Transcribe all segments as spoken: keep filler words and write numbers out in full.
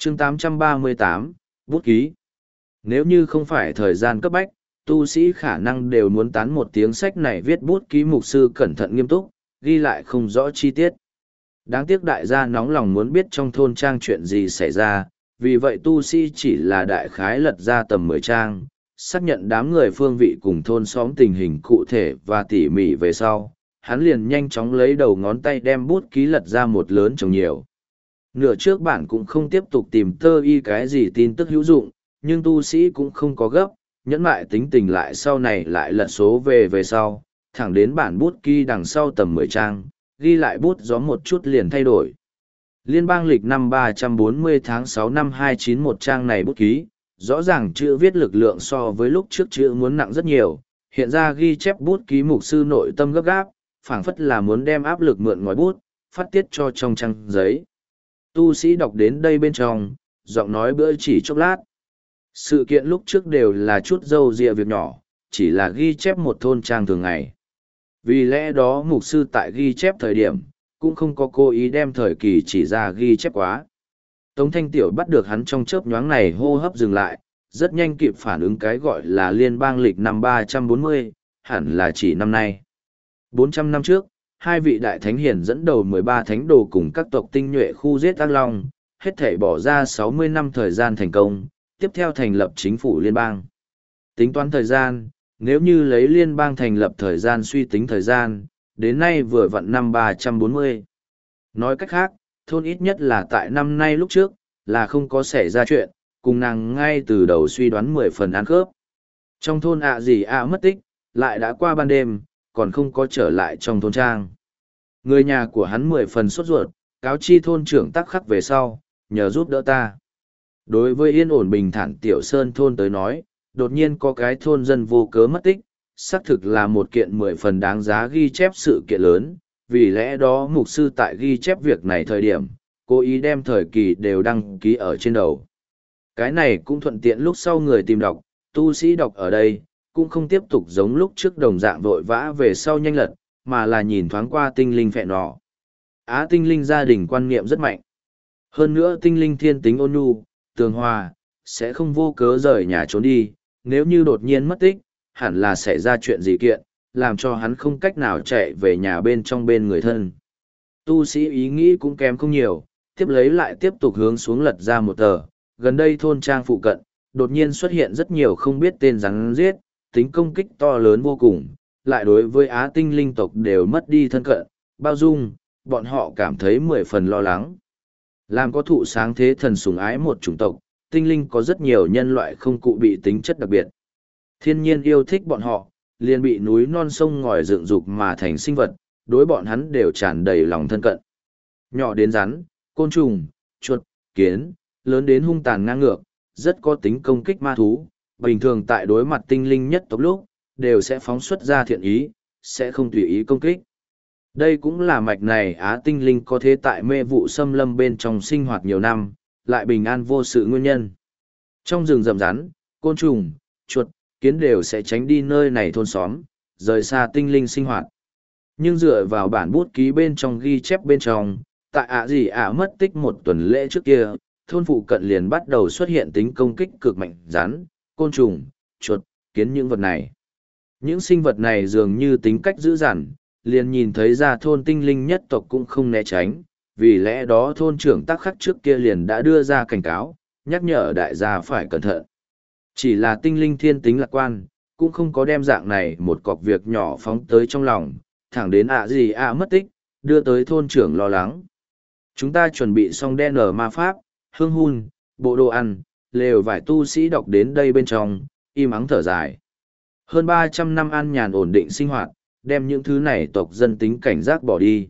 chương tám trăm ba mươi tám, bút ký. Nếu như không phải thời gian cấp bách, tu sĩ khả năng đều muốn tán một tiếng sách này viết bút ký mục sư cẩn thận nghiêm túc, ghi lại không rõ chi tiết. Đáng tiếc đại gia nóng lòng muốn biết trong thôn trang chuyện gì xảy ra, vì vậy tu sĩ chỉ là đại khái lật ra tầm mười trang, xác nhận đám người phương vị cùng thôn xóm tình hình cụ thể và tỉ mỉ về sau. Hắn liền nhanh chóng lấy đầu ngón tay đem bút ký lật ra một lớn trồng nhiều. Nửa trước bản cũng không tiếp tục tìm tơ y cái gì tin tức hữu dụng, nhưng tu sĩ cũng không có gấp, nhẫn mại tính tình lại sau này lại lật số về về sau, thẳng đến bản bút ký đằng sau tầm mười trang, ghi lại bút gió một chút liền thay đổi. Liên bang lịch năm ba trăm bốn mươi tháng sáu năm hai chín một trang này bút ký, rõ ràng chữ viết lực lượng so với lúc trước chữ muốn nặng rất nhiều, hiện ra ghi chép bút ký mục sư nội tâm gấp gáp, phảng phất là muốn đem áp lực mượn ngòi bút, phát tiết cho trong trang giấy. Tu sĩ đọc đến đây bên trong, giọng nói bữa chỉ chốc lát. Sự kiện lúc trước đều là chút dâu dịa việc nhỏ, chỉ là ghi chép một thôn trang thường ngày. Vì lẽ đó mục sư tại ghi chép thời điểm, cũng không có cố ý đem thời kỳ chỉ ra ghi chép quá. Tống Thanh Tiểu bắt được hắn trong chớp nhoáng này hô hấp dừng lại, rất nhanh kịp phản ứng cái gọi là liên bang lịch năm ba trăm bốn mươi, hẳn là chỉ năm nay. bốn trăm năm trước, hai vị đại thánh hiền dẫn đầu mười ba thánh đồ cùng các tộc tinh nhuệ khu giết ác long, hết thể bỏ ra sáu mươi năm thời gian thành công, tiếp theo thành lập chính phủ liên bang. Tính toán thời gian, nếu như lấy liên bang thành lập thời gian suy tính thời gian, đến nay vừa vặn năm ba trăm bốn mươi. Nói cách khác, thôn ít nhất là tại năm nay lúc trước, là không có xảy ra chuyện, cùng nàng ngay từ đầu suy đoán mười phần ăn khớp. Trong thôn ạ gì ạ mất tích, lại đã qua ban đêm, còn không có trở lại trong thôn trang. Người nhà của hắn mười phần sốt ruột, cáo chi thôn trưởng tắc khắc về sau, nhờ giúp đỡ ta. Đối với yên ổn bình thản tiểu sơn thôn tới nói, đột nhiên có cái thôn dân vô cớ mất tích, xác thực là một kiện mười phần đáng giá ghi chép sự kiện lớn, vì lẽ đó mục sư tại ghi chép việc này thời điểm, cố ý đem thời kỳ đều đăng ký ở trên đầu. Cái này cũng thuận tiện lúc sau người tìm đọc, tu sĩ đọc ở đây, cũng không tiếp tục giống lúc trước đồng dạng vội vã về sau nhanh lật, mà là nhìn thoáng qua tinh linh phệ nọ. Á tinh linh gia đình quan niệm rất mạnh. Hơn nữa tinh linh thiên tính ôn nhu, tường hòa, sẽ không vô cớ rời nhà trốn đi, nếu như đột nhiên mất tích, hẳn là xảy ra chuyện gì kiện, làm cho hắn không cách nào chạy về nhà bên trong bên người thân. Tu sĩ ý nghĩ cũng kém không nhiều, tiếp lấy lại tiếp tục hướng xuống lật ra một tờ, gần đây thôn trang phụ cận, đột nhiên xuất hiện rất nhiều không biết tên rắn giết, tính công kích to lớn vô cùng, lại đối với Á tinh linh tộc đều mất đi thân cận, bao dung, bọn họ cảm thấy mười phần lo lắng. Làm có thụ sáng thế thần sủng ái một chủng tộc, tinh linh có rất nhiều nhân loại không cụ bị tính chất đặc biệt. Thiên nhiên yêu thích bọn họ, liền bị núi non sông ngòi dựng dục mà thành sinh vật, đối bọn hắn đều tràn đầy lòng thân cận. Nhỏ đến rắn, côn trùng, chuột, kiến, lớn đến hung tàn ngang ngược, rất có tính công kích ma thú, bình thường tại đối mặt tinh linh nhất tộc lúc, đều sẽ phóng xuất ra thiện ý, sẽ không tùy ý công kích. Đây cũng là mạch này Á tinh linh có thế tại mê vụ xâm lâm bên trong sinh hoạt nhiều năm, lại bình an vô sự nguyên nhân. Trong rừng rậm rắn, côn trùng, chuột, kiến đều sẽ tránh đi nơi này thôn xóm, rời xa tinh linh sinh hoạt. Nhưng dựa vào bản bút ký bên trong ghi chép bên trong, tại ạ gì ạ mất tích một tuần lễ trước kia, thôn phụ cận liền bắt đầu xuất hiện tính công kích cực mạnh rắn, côn trùng, chuột, kiến những vật này. Những sinh vật này dường như tính cách dữ dằn, liền nhìn thấy ra thôn tinh linh nhất tộc cũng không né tránh, vì lẽ đó thôn trưởng tác khắc trước kia liền đã đưa ra cảnh cáo, nhắc nhở đại gia phải cẩn thận. Chỉ là tinh linh thiên tính lạc quan, cũng không có đem dạng này một cọc việc nhỏ phóng tới trong lòng, thẳng đến ạ gì ạ mất tích, đưa tới thôn trưởng lo lắng. Chúng ta chuẩn bị xong đen ở ma pháp, hương hun, bộ đồ ăn, lều vải tu sĩ đọc đến đây bên trong, im ắng thở dài. Hơn ba trăm năm an nhàn ổn định sinh hoạt, đem những thứ này tộc dân tính cảnh giác bỏ đi.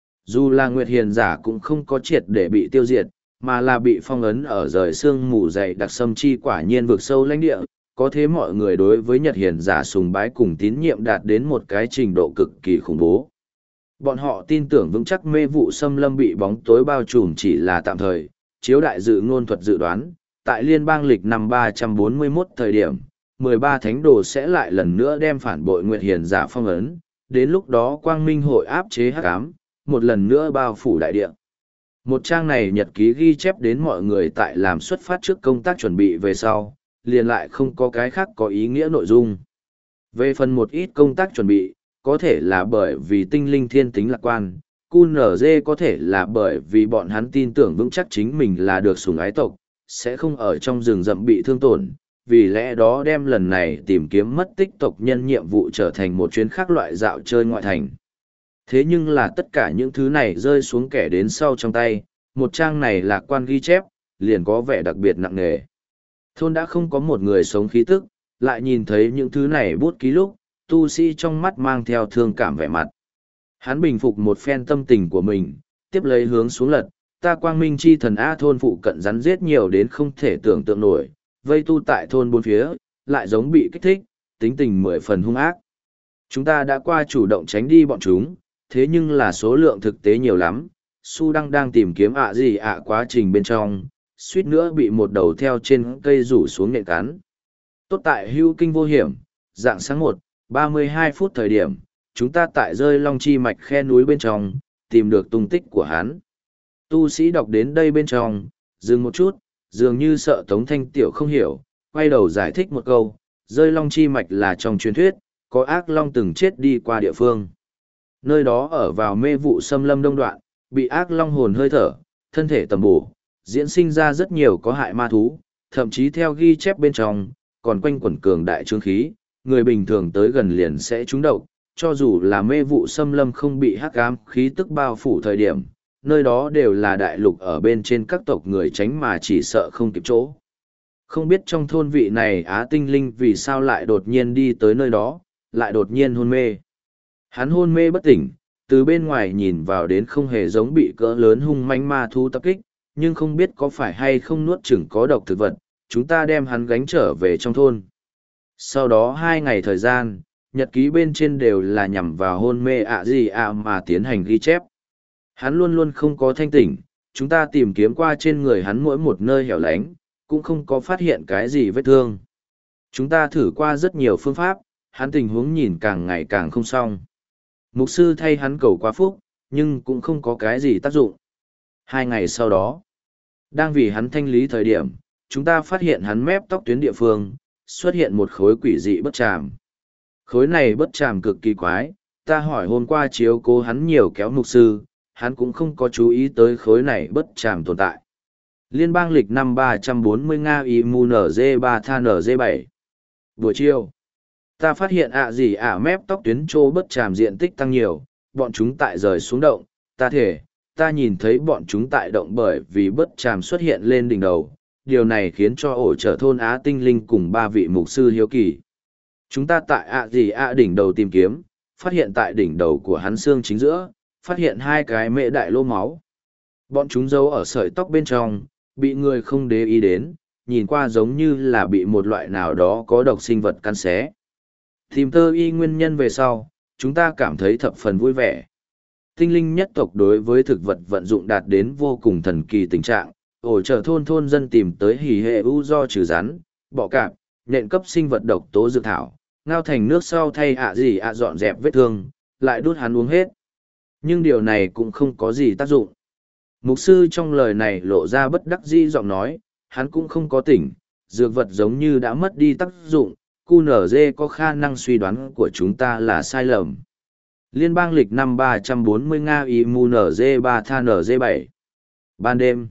Dù là Nguyệt Hiền giả cũng không có triệt để bị tiêu diệt, mà là bị phong ấn ở rời xương mù dày đặc sâm chi quả nhiên vực sâu lãnh địa, có thế mọi người đối với Nhật Hiền giả sùng bái cùng tín nhiệm đạt đến một cái trình độ cực kỳ khủng bố. Bọn họ tin tưởng vững chắc mê vụ xâm lâm bị bóng tối bao trùm chỉ là tạm thời, chiếu đại dự ngôn thuật dự đoán, tại liên bang lịch năm ba trăm bốn mươi mốt thời điểm, mười ba thánh đồ sẽ lại lần nữa đem phản bội Nguyệt Hiền giả phong ấn, đến lúc đó quang minh hội áp chế hắc ám, một lần nữa bao phủ đại địa. Một trang này nhật ký ghi chép đến mọi người tại làm xuất phát trước công tác chuẩn bị về sau, liền lại không có cái khác có ý nghĩa nội dung. Về phần một ít công tác chuẩn bị, có thể là bởi vì tinh linh thiên tính lạc quan, cu nở dê có thể là bởi vì bọn hắn tin tưởng vững chắc chính mình là được sủng ái tộc, sẽ không ở trong rừng rậm bị thương tổn, vì lẽ đó đem lần này tìm kiếm mất tích tộc nhân nhiệm vụ trở thành một chuyến khác loại dạo chơi ngoại thành. Thế nhưng là tất cả những thứ này rơi xuống kẻ đến sau trong tay, một trang này lạc quan ghi chép, liền có vẻ đặc biệt nặng nề. Thôn đã không có một người sống khí tức, lại nhìn thấy những thứ này bút ký lúc, tu sĩ trong mắt mang theo thương cảm vẻ mặt. Hắn bình phục một phen tâm tình của mình, tiếp lấy hướng xuống lật, ta quang minh chi thần A thôn phụ cận rắn giết nhiều đến không thể tưởng tượng nổi, vây tu tại thôn bốn phía, lại giống bị kích thích, tính tình mười phần hung ác. Chúng ta đã qua chủ động tránh đi bọn chúng, thế nhưng là số lượng thực tế nhiều lắm, su đang đang tìm kiếm ạ gì ạ quá trình bên trong, suýt nữa bị một đầu theo trên cây rủ xuống nện cắn. Tốt tại hưu kinh vô hiểm, dạng sáng một, ba mươi hai phút thời điểm, chúng ta tại rơi long chi mạch khe núi bên trong, tìm được tung tích của hắn. Tu sĩ đọc đến đây bên trong, dừng một chút, dường như sợ Tống Thanh Tiểu không hiểu, quay đầu giải thích một câu, rơi long chi mạch là trong truyền thuyết, có ác long từng chết đi qua địa phương. Nơi đó ở vào mê vụ xâm lâm đông đoạn, bị ác long hồn hơi thở, thân thể tầm bổ, diễn sinh ra rất nhiều có hại ma thú, thậm chí theo ghi chép bên trong, còn quanh quẩn cường đại trương khí, người bình thường tới gần liền sẽ trúng độc, cho dù là mê vụ xâm lâm không bị hắc ám khí tức bao phủ thời điểm, nơi đó đều là đại lục ở bên trên các tộc người tránh mà chỉ sợ không kịp chỗ. Không biết trong thôn vị này Á tinh linh vì sao lại đột nhiên đi tới nơi đó, lại đột nhiên hôn mê. Hắn hôn mê bất tỉnh, từ bên ngoài nhìn vào đến không hề giống bị cỡ lớn hung manh ma thú tập kích, nhưng không biết có phải hay không nuốt chửng có độc thực vật, chúng ta đem hắn gánh trở về trong thôn. Sau đó hai ngày thời gian, nhật ký bên trên đều là nhằm vào hôn mê ạ gì ạ mà tiến hành ghi chép. Hắn luôn luôn không có thanh tỉnh, chúng ta tìm kiếm qua trên người hắn mỗi một nơi hẻo lánh, cũng không có phát hiện cái gì vết thương. Chúng ta thử qua rất nhiều phương pháp, hắn tình huống nhìn càng ngày càng không xong. Mục sư thay hắn cầu quá phúc, nhưng cũng không có cái gì tác dụng. Hai ngày sau đó, đang vì hắn thanh lý thời điểm, chúng ta phát hiện hắn mép tóc tuyến địa phương, xuất hiện một khối quỷ dị bất tràm. Khối này bất tràm cực kỳ quái, ta hỏi hôm qua chiếu cố hắn nhiều kéo mục sư, hắn cũng không có chú ý tới khối này bất tràm tồn tại. Liên bang lịch năm ba trăm bốn mươi Nga I M U N G ba T H N G bảy. Buổi chiều, ta phát hiện ạ gì ạ mép tóc tuyến trô bất tràm diện tích tăng nhiều, bọn chúng tại rời xuống động, ta thể, ta nhìn thấy bọn chúng tại động bởi vì bất tràm xuất hiện lên đỉnh đầu, điều này khiến cho ổ trở thôn Á tinh linh cùng ba vị mục sư hiếu kỳ. Chúng ta tại ạ gì ạ đỉnh đầu tìm kiếm, phát hiện tại đỉnh đầu của hắn xương chính giữa, phát hiện hai cái mệ đại lô máu. Bọn chúng giấu ở sợi tóc bên trong, bị người không để ý đến, nhìn qua giống như là bị một loại nào đó có độc sinh vật cắn xé. Tìm tơ y nguyên nhân về sau, chúng ta cảm thấy thập phần vui vẻ. Tinh linh nhất tộc đối với thực vật vận dụng đạt đến vô cùng thần kỳ tình trạng, ổ trở thôn thôn dân tìm tới hỉ hệ u do trừ rắn, bọ cạp, nện cấp sinh vật độc tố dược thảo, ngao thành nước sau thay ạ gì ạ dọn dẹp vết thương, lại đút hắn uống hết. Nhưng điều này cũng không có gì tác dụng. Mục sư trong lời này lộ ra bất đắc dĩ giọng nói, hắn cũng không có tỉnh, dược vật giống như đã mất đi tác dụng, cu nở dê có khả năng suy đoán của chúng ta là sai lầm. Liên bang lịch năm ba trăm bốn mươi Nga I M U N G ba T H N G bảy. Ban đêm,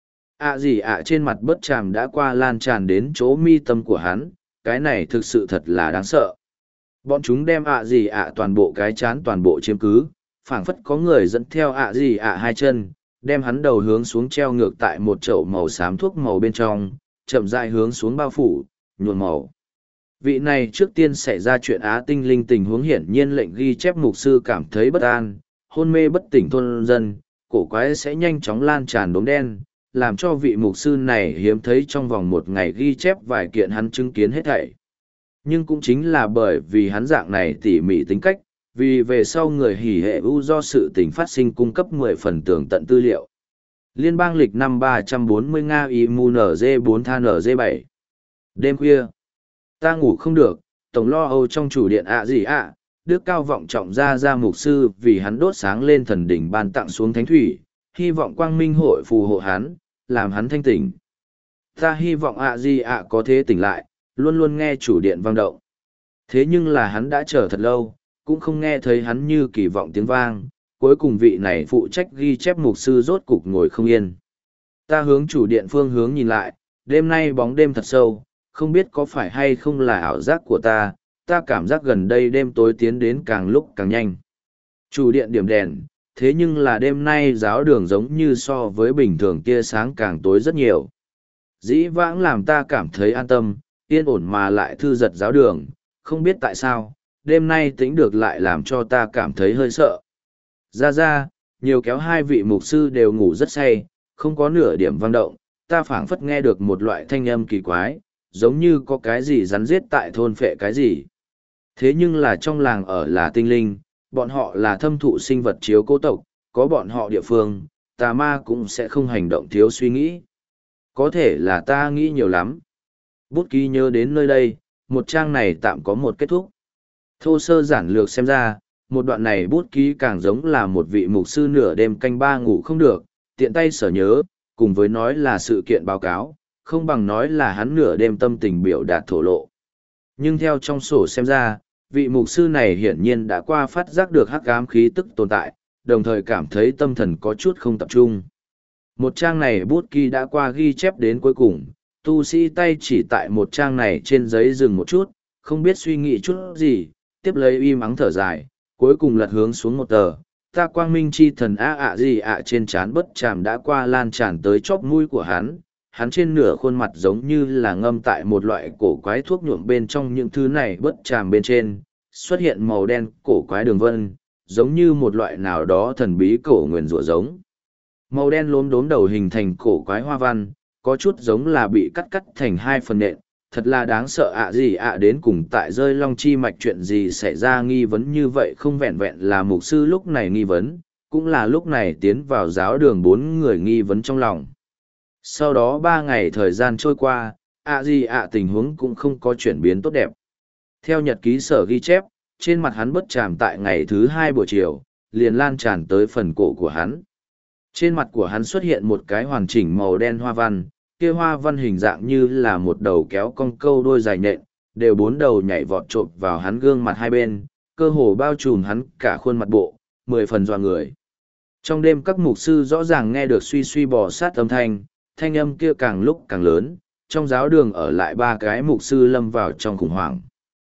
ạ gì ạ trên mặt bớt tràm đã qua lan tràn đến chỗ mi tâm của hắn, cái này thực sự thật là đáng sợ. Bọn chúng đem ạ gì ạ toàn bộ cái chán toàn bộ chiếm cứ, phảng phất có người dẫn theo ạ gì ạ hai chân, đem hắn đầu hướng xuống treo ngược tại một chậu màu xám thuốc màu bên trong, chậm rãi hướng xuống bao phủ, nhuộm màu. Vị này trước tiên xảy ra chuyện Á tinh linh tình huống hiển nhiên lệnh ghi chép mục sư cảm thấy bất an, hôn mê bất tỉnh thôn dân, cổ quái sẽ nhanh chóng lan tràn đốm đen, làm cho vị mục sư này hiếm thấy trong vòng một ngày ghi chép vài kiện hắn chứng kiến hết thảy. Nhưng cũng chính là bởi vì hắn dạng này tỉ mỉ tính cách, vì về sau người hỉ hệ u do sự tình phát sinh cung cấp mười phần tường tận tư liệu. Liên bang lịch năm ba trăm bốn mươi Nga I M U N G bốn T H N G bảy. Đêm khuya, ta ngủ không được, tổng lo âu trong chủ điện ạ gì ạ, đức cao vọng trọng ra ra mục sư vì hắn đốt sáng lên thần đỉnh ban tặng xuống thánh thủy, hy vọng quang minh hội phù hộ hắn, làm hắn thanh tỉnh. Ta hy vọng ạ gì ạ có thể tỉnh lại, luôn luôn nghe chủ điện vang động. Thế nhưng là hắn đã chờ thật lâu, cũng không nghe thấy hắn như kỳ vọng tiếng vang, cuối cùng vị này phụ trách ghi chép mục sư rốt cục ngồi không yên. Ta hướng chủ điện phương hướng nhìn lại, đêm nay bóng đêm thật sâu, không biết có phải hay không là ảo giác của ta, ta cảm giác gần đây đêm tối tiến đến càng lúc càng nhanh. Chủ điện điểm đèn, thế nhưng là đêm nay giáo đường giống như so với bình thường tia sáng càng tối rất nhiều. Dĩ vãng làm ta cảm thấy an tâm, yên ổn mà lại thư giật giáo đường, không biết tại sao, đêm nay tĩnh được lại làm cho ta cảm thấy hơi sợ. Ra ra, nhiều kéo hai vị mục sư đều ngủ rất say, không có nửa điểm vang động, ta phảng phất nghe được một loại thanh âm kỳ quái, giống như có cái gì rắn giết tại thôn phệ cái gì. Thế nhưng là trong làng ở là tinh linh, bọn họ là thâm thụ sinh vật chiếu cố tộc, có bọn họ địa phương, tà ma cũng sẽ không hành động thiếu suy nghĩ. Có thể là ta nghĩ nhiều lắm. Bút ký nhớ đến nơi đây, một trang này tạm có một kết thúc. Thô sơ giản lược xem ra, một đoạn này bút ký càng giống là một vị mục sư nửa đêm canh ba ngủ không được, tiện tay sở nhớ, cùng với nói là sự kiện báo cáo, không bằng nói là hắn nửa đêm tâm tình biểu đạt thổ lộ. Nhưng theo trong sổ xem ra, vị mục sư này hiển nhiên đã qua phát giác được hắc ám khí tức tồn tại, đồng thời cảm thấy tâm thần có chút không tập trung. Một trang này bút ký đã qua ghi chép đến cuối cùng, tu sĩ tay chỉ tại một trang này trên giấy dừng một chút, không biết suy nghĩ chút gì, tiếp lấy im ắng thở dài, cuối cùng lật hướng xuống một tờ. Ta quang minh chi thần a ạ gì ạ trên trán bất chàm đã qua lan tràn tới chóp mũi của hắn, hắn trên nửa khuôn mặt giống như là ngâm tại một loại cổ quái thuốc nhuộm bên trong những thứ này bất chàm bên trên, xuất hiện màu đen cổ quái đường vân, giống như một loại nào đó thần bí cổ nguyền rủa giống. Màu đen lốm đốm đầu hình thành cổ quái hoa văn, có chút giống là bị cắt cắt thành hai phần nện, thật là đáng sợ ạ gì ạ đến cùng tại rơi long chi mạch chuyện gì xảy ra nghi vấn như vậy không vẹn vẹn là mục sư lúc này nghi vấn, cũng là lúc này tiến vào giáo đường bốn người nghi vấn trong lòng. Sau đó ba ngày thời gian trôi qua, ạ gì ạ tình huống cũng không có chuyển biến tốt đẹp. Theo nhật ký sở ghi chép, trên mặt hắn bất tràm tại ngày thứ hai buổi chiều, liền lan tràn tới phần cổ của hắn. Trên mặt của hắn xuất hiện một cái hoàn chỉnh màu đen hoa văn, kia hoa văn hình dạng như là một đầu kéo cong câu đôi dài nện, đều bốn đầu nhảy vọt chộp vào hắn gương mặt hai bên, cơ hồ bao trùm hắn cả khuôn mặt bộ, mười phần dọa người. Trong đêm các mục sư rõ ràng nghe được suy suy bò sát âm thanh, thanh âm kia càng lúc càng lớn, trong giáo đường ở lại ba cái mục sư lâm vào trong khủng hoảng.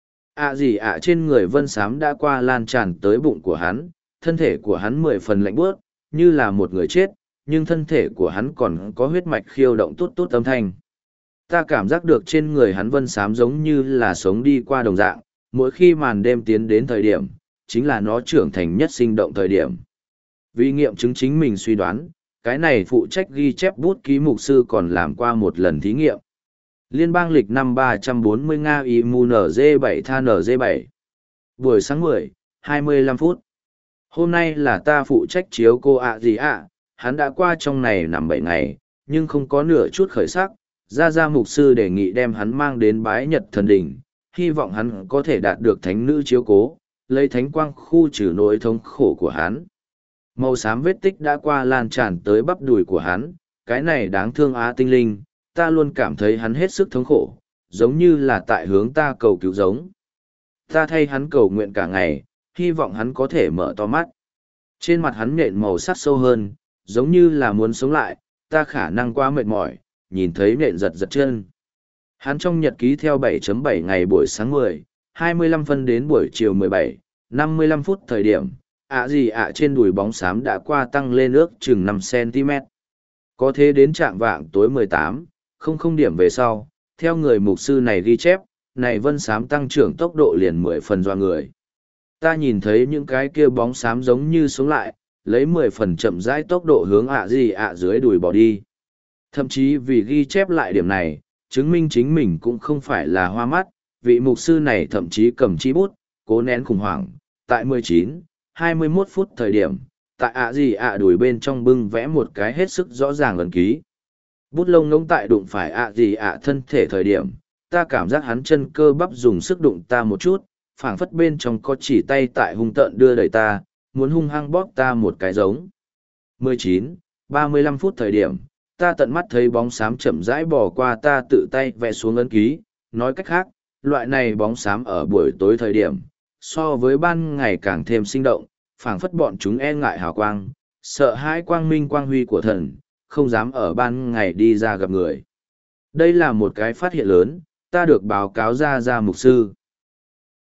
ạ gì ạ trên người vân xám đã qua lan tràn tới bụng của hắn, thân thể của hắn mười phần lạnh buốt, như là một người chết, nhưng thân thể của hắn còn có huyết mạch khiêu động tốt tốt âm thanh. Ta cảm giác được trên người hắn vân xám giống như là sống đi qua đồng dạng, mỗi khi màn đêm tiến đến thời điểm, chính là nó trưởng thành nhất sinh động thời điểm. Vì nghiệm chứng chính mình suy đoán, cái này phụ trách ghi chép bút ký mục sư còn làm qua một lần thí nghiệm. Liên bang lịch năm ba trăm bốn mươi Nga i em u en giê bảy tha en giê bảy. Buổi sáng mười, hai mươi lăm phút. Hôm nay là ta phụ trách chiếu cô ạ gì ạ, hắn đã qua trong này nằm bảy ngày, nhưng không có nửa chút khởi sắc. Gia Gia mục sư đề nghị đem hắn mang đến bái nhật thần đỉnh, hy vọng hắn có thể đạt được thánh nữ chiếu cố, lấy thánh quang khu trừ nỗi thống khổ của hắn. Màu xám vết tích đã qua lan tràn tới bắp đùi của hắn, cái này đáng thương á tinh linh, ta luôn cảm thấy hắn hết sức thống khổ, giống như là tại hướng ta cầu cứu giống. Ta thay hắn cầu nguyện cả ngày, hy vọng hắn có thể mở to mắt. Trên mặt hắn nện màu sắc sâu hơn, giống như là muốn sống lại, ta khả năng quá mệt mỏi, nhìn thấy nện giật giật chân. Hắn trong nhật ký theo bảy chấm bảy ngày buổi sáng mười, hai mươi lăm phân đến buổi chiều mười bảy, năm mươi lăm phút thời điểm, ạ gì ạ trên đùi bóng xám đã qua tăng lên ước chừng năm xăng-ti-mét. Có thế đến trạng vạng tối mười tám, không không điểm về sau, theo người mục sư này ghi chép, này vân xám tăng trưởng tốc độ liền mười phần doa người. Ta nhìn thấy những cái kia bóng xám giống như sống lại, lấy mười phần chậm rãi tốc độ hướng ạ gì ạ dưới đùi bỏ đi. Thậm chí vì ghi chép lại điểm này, chứng minh chính mình cũng không phải là hoa mắt, vị mục sư này thậm chí cầm chi bút, cố nén khủng hoảng, tại mười chín, hai mươi mốt phút thời điểm, tại ạ gì ạ đùi bên trong bưng vẽ một cái hết sức rõ ràng ấn ký. Bút lông ngỗng tại đụng phải ạ gì ạ thân thể thời điểm, ta cảm giác hắn chân cơ bắp dùng sức đụng ta một chút, phảng phất bên trong có chỉ tay tại hung tợn đưa đẩy ta, muốn hung hăng bóp ta một cái giống. mười chín, ba mươi lăm phút thời điểm, ta tận mắt thấy bóng xám chậm rãi bỏ qua ta tự tay vẽ xuống ấn ký, nói cách khác, loại này bóng xám ở buổi tối thời điểm, so với ban ngày càng thêm sinh động, phảng phất bọn chúng e ngại hào quang, sợ hãi quang minh quang huy của thần, không dám ở ban ngày đi ra gặp người. Đây là một cái phát hiện lớn, ta được báo cáo ra ra mục sư.